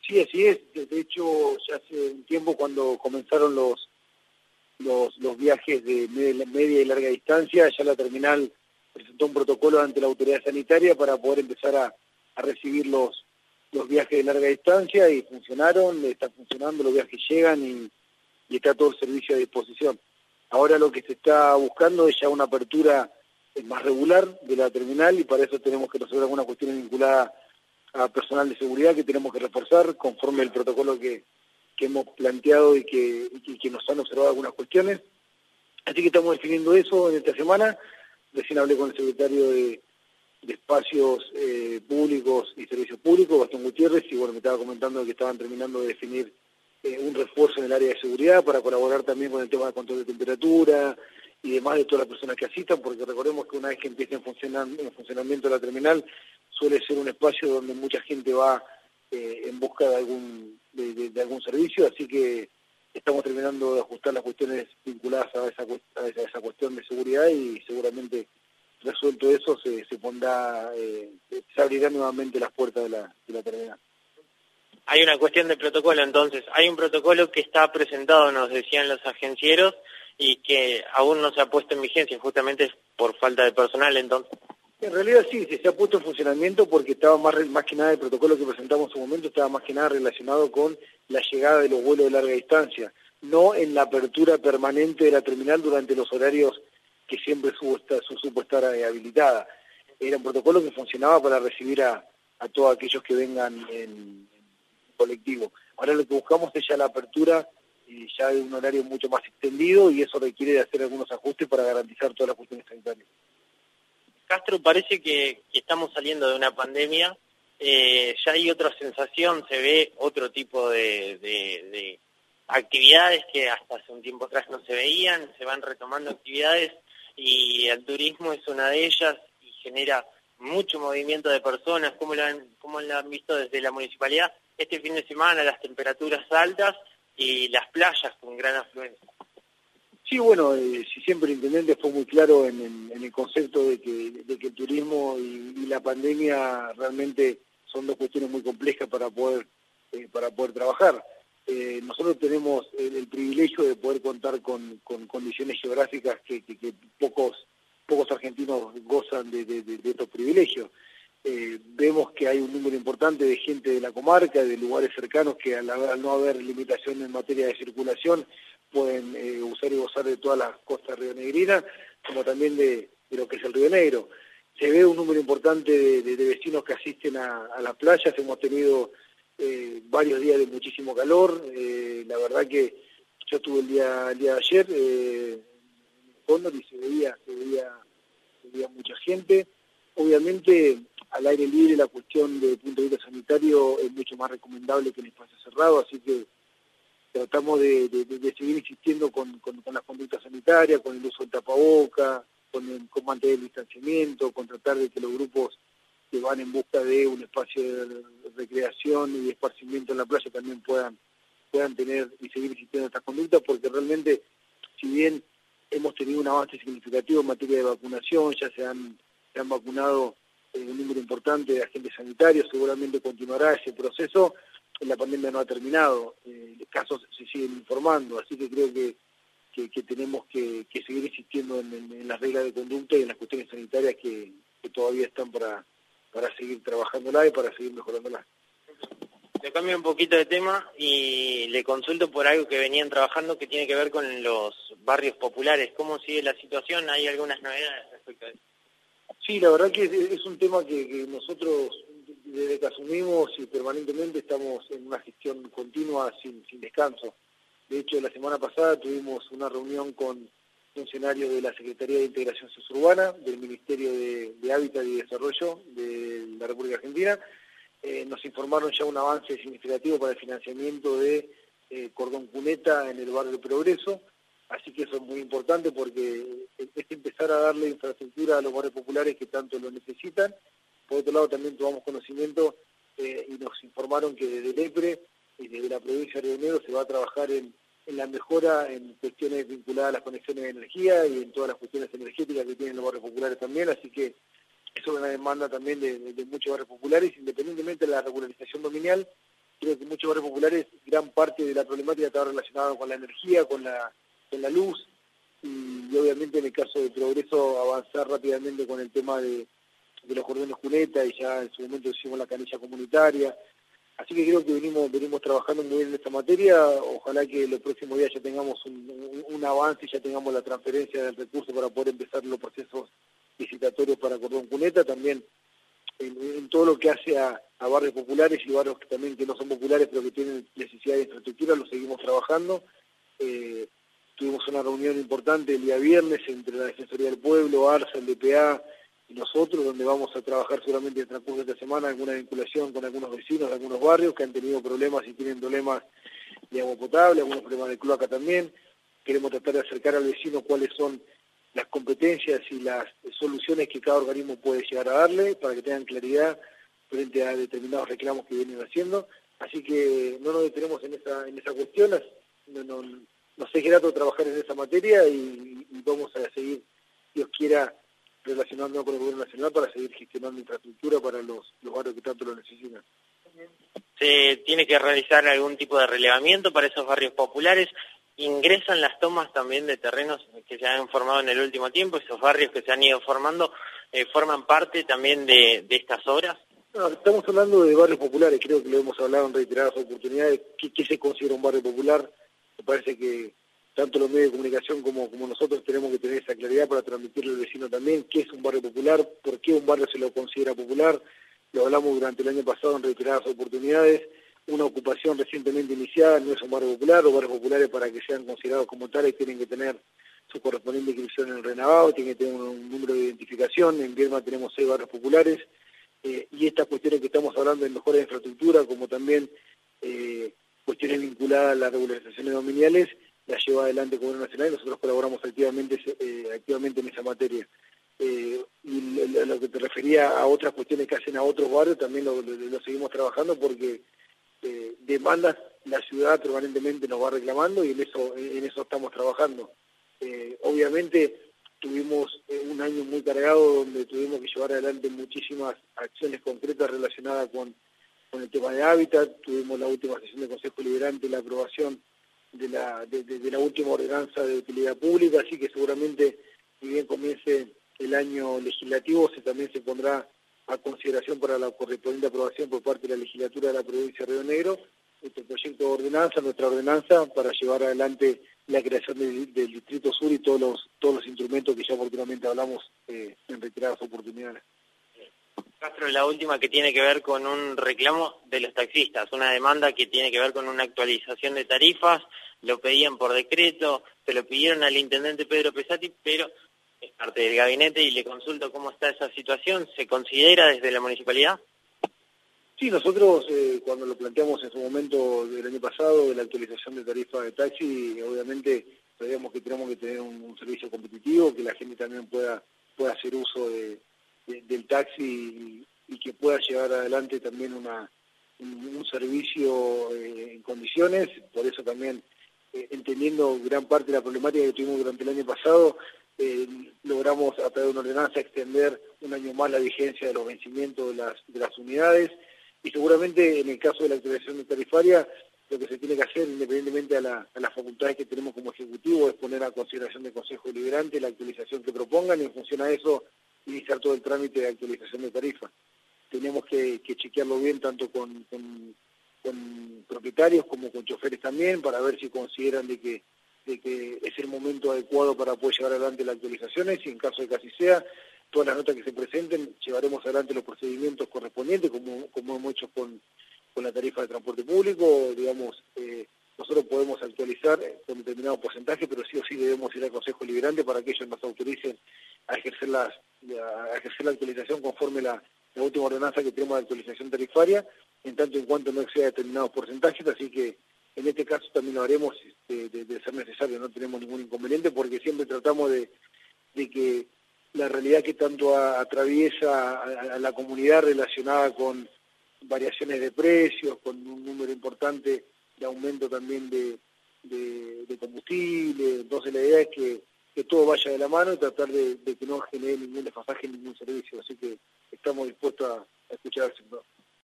Sí, así es. De hecho, ya hace un tiempo cuando comenzaron los viajes de media y larga distancia, ya la terminal presentó un protocolo ante la autoridad sanitaria para poder empezar a recibir los viajes de larga distancia y funcionaron, están funcionando, los viajes llegan y está todo el servicio a disposición. Ahora lo que se está buscando es ya una apertura más regular de la terminal y para eso tenemos que resolver algunas cuestiones vinculadas a personal de seguridad que tenemos que reforzar conforme el protocolo que hemos planteado y que nos han observado algunas cuestiones. Así que estamos definiendo eso en esta semana. Recién hablé con el secretario de Espacios Públicos y Servicios Públicos, Gastón Gutiérrez, y bueno, me estaba comentando que estaban terminando de definir un refuerzo en el área de seguridad para colaborar también con el tema de control de temperatura y demás de todas las personas que asistan, porque recordemos que una vez que empiece en funcionamiento la terminal, suele ser un espacio donde mucha gente va en busca de algún servicio, así que estamos terminando de ajustar las cuestiones vinculadas a esa cuestión de seguridad y seguramente resuelto eso se pondrá, se abrirán nuevamente las puertas de la terminal. Hay una cuestión de protocolo, entonces, hay un protocolo que está presentado, nos decían los agencieros, y que aún no se ha puesto en vigencia, justamente por falta de personal, entonces. En realidad sí, se ha puesto en funcionamiento porque estaba más que nada el protocolo que presentamos en su momento, estaba más que nada relacionado con la llegada de los vuelos de larga distancia, no en la apertura permanente de la terminal durante los horarios que siempre supo estar habilitada. Era un protocolo que funcionaba para recibir a todos aquellos que vengan en colectivo. Ahora lo que buscamos es ya la apertura ya de un horario mucho más extendido y eso requiere de hacer algunos ajustes para garantizar todas las cuestiones sanitarias. Castro, parece que estamos saliendo de una pandemia, ya hay otra sensación, se ve otro tipo de actividades que hasta hace un tiempo atrás no se veían, se van retomando actividades y el turismo es una de ellas y genera mucho movimiento de personas. ¿Cómo lo han visto desde la municipalidad? Este fin de semana las temperaturas altas y las playas con gran afluencia. Sí, bueno, si siempre el intendente fue muy claro en el concepto de que el turismo y la pandemia realmente son dos cuestiones muy complejas para poder trabajar. Nosotros tenemos el privilegio de poder contar con condiciones geográficas que pocos argentinos gozan de estos privilegios. Vemos que hay un número importante de gente de la comarca, de lugares cercanos que al no haber limitación en materia de circulación pueden usar y gozar de todas las costas rionegrinas, como también de lo que es el Río Negro. Se ve un número importante de vecinos que asisten a las playas, hemos tenido varios días de muchísimo calor, la verdad que yo estuve el día de ayer en Cóndor y se veía mucha gente. Obviamente al aire libre la cuestión desde el punto de vista sanitario es mucho más recomendable que en espacio cerrado, así que tratamos de seguir insistiendo con las conductas sanitarias, con el uso del tapaboca, con mantener el distanciamiento, con tratar de que los grupos que van en busca de un espacio de recreación y de esparcimiento en la playa también puedan tener y seguir insistiendo en estas conductas, porque realmente, si bien hemos tenido un avance significativo en materia de vacunación, ya se han vacunado un número importante de agentes sanitarios, seguramente continuará ese proceso, la pandemia no ha terminado, los casos se siguen informando, así que creo que tenemos que seguir insistiendo en las reglas de conducta y en las cuestiones sanitarias que todavía están para seguir trabajándola y para seguir mejorándola. Le cambio un poquito de tema y le consulto por algo que venían trabajando que tiene que ver con los barrios populares. ¿Cómo sigue la situación? ¿Hay algunas novedades respecto a eso? Sí, la verdad que es un tema que nosotros desde que asumimos y permanentemente estamos en una gestión continua sin descanso. De hecho, la semana pasada tuvimos una reunión con funcionarios de la Secretaría de Integración Sociourbana, del Ministerio de Hábitat y Desarrollo de la República Argentina. Nos informaron ya un avance significativo para el financiamiento de cordón cuneta en el barrio Progreso, así que eso es muy importante porque es empezar a darle infraestructura a los barrios populares que tanto lo necesitan. Por otro lado, también tomamos conocimiento y nos informaron que desde el EPRE y desde la provincia de Río Negro se va a trabajar en la mejora en cuestiones vinculadas a las conexiones de energía y en todas las cuestiones energéticas que tienen los barrios populares también, así que eso es una demanda también de muchos barrios populares, independientemente de la regularización dominial, creo que muchos barrios populares, gran parte de la problemática está relacionada con la energía, con la luz, y obviamente en el caso de Progreso avanzar rápidamente con el tema de los cordones cuneta, y ya en su momento hicimos la canilla comunitaria. Así que creo que venimos trabajando muy bien en esta materia. Ojalá que los próximos días ya tengamos un avance, ya tengamos la transferencia del recurso para poder empezar los procesos licitatorios para cordón cuneta. También en todo lo que hace a barrios populares y barrios también que no son populares pero que tienen necesidad de infraestructura, lo seguimos trabajando. Tuvimos una reunión importante el día viernes entre la Defensoría del Pueblo, ARSA, el DPA y nosotros, donde vamos a trabajar seguramente en el transcurso de esta semana alguna vinculación con algunos vecinos de algunos barrios que han tenido problemas y tienen problemas de agua potable, algunos problemas de cloaca también. Queremos tratar de acercar al vecino cuáles son las competencias y las soluciones que cada organismo puede llegar a darle para que tengan claridad frente a determinados reclamos que vienen haciendo. Así que no nos detenemos en esa cuestión. Nos es grato trabajar en esa materia y vamos a seguir, Dios quiera, relacionándonos con el Gobierno Nacional para seguir gestionando infraestructura para los barrios que tanto lo necesitan. ¿Se tiene que realizar algún tipo de relevamiento para esos barrios populares? ¿Ingresan las tomas también de terrenos que se han formado en el último tiempo? ¿Esos barrios que se han ido formando forman parte también de estas obras? No, estamos hablando de barrios populares, creo que lo hemos hablado en reiteradas oportunidades. ¿Qué se considera un barrio popular? Me parece que tanto los medios de comunicación como nosotros tenemos que tener esa claridad para transmitirle al vecino también qué es un barrio popular, por qué un barrio se lo considera popular. Lo hablamos durante el año pasado en reiteradas oportunidades. Una ocupación recientemente iniciada no es un barrio popular. Los barrios populares, para que sean considerados como tales, tienen que tener su correspondiente inscripción en el RENAVAO, tienen que tener un número de identificación. En Viedma tenemos 6 barrios populares. Y estas cuestiones que estamos hablando de mejoras de infraestructura, como también cuestiones vinculadas a las regularizaciones dominiales, las lleva adelante el Gobierno Nacional y nosotros colaboramos activamente en esa materia. Y lo que te refería a otras cuestiones que hacen a otros barrios, también lo seguimos trabajando porque demandas la ciudad permanentemente nos va reclamando y en eso estamos trabajando. Obviamente tuvimos un año muy cargado donde tuvimos que llevar adelante muchísimas acciones concretas relacionadas con el tema de hábitat. Tuvimos la última sesión de Consejo Deliberante, la aprobación de la última ordenanza de utilidad pública, así que seguramente, si bien comience el año legislativo, también se pondrá a consideración para la correspondiente aprobación por parte de la legislatura de la provincia de Río Negro este proyecto de ordenanza, nuestra ordenanza, para llevar adelante la creación del Distrito Sur y todos los instrumentos que ya oportunamente hablamos en reiteradas oportunidades. Castro, la última que tiene que ver con un reclamo de los taxistas, una demanda que tiene que ver con una actualización de tarifas, lo pedían por decreto, se lo pidieron al intendente Pedro Pesati, pero es parte del gabinete y le consulto cómo está esa situación. ¿Se considera desde la municipalidad? Sí, nosotros cuando lo planteamos en su momento del año pasado de la actualización de tarifa de taxi, obviamente sabíamos que tenemos que tener un servicio competitivo, que la gente también pueda hacer uso del taxi y que pueda llevar adelante también un servicio en condiciones. Por eso también, entendiendo gran parte de la problemática que tuvimos durante el año pasado, logramos a través de una ordenanza extender un año más la vigencia de los vencimientos de las unidades. Y seguramente en el caso de la actualización tarifaria, lo que se tiene que hacer, independientemente a las facultades que tenemos como Ejecutivo, es poner a consideración del Consejo Deliberante la actualización que propongan y en función a eso iniciar todo el trámite de actualización de tarifa. Tenemos que chequearlo bien tanto con propietarios como con choferes también para ver si consideran de que es el momento adecuado para poder llevar adelante las actualizaciones y en caso de que así sea, todas las notas que se presenten, llevaremos adelante los procedimientos correspondientes, como hemos hecho con la tarifa de transporte público. Digamos, nosotros podemos actualizar con determinado porcentaje, pero sí o sí debemos ir al Consejo Deliberante para que ellos nos autoricen a ejercer la actualización conforme la última ordenanza que tenemos de actualización tarifaria, en tanto en cuanto no exceda determinados porcentajes, así que en este caso también lo haremos de ser necesario, no tenemos ningún inconveniente, porque siempre tratamos de que la realidad que tanto atraviesa a la comunidad relacionada con variaciones de precios, con un número importante de aumento también de combustible. Entonces la idea es que todo vaya de la mano y tratar de que no genere ningún desfasaje en ningún servicio. Así que estamos dispuestos a escuchar al sector.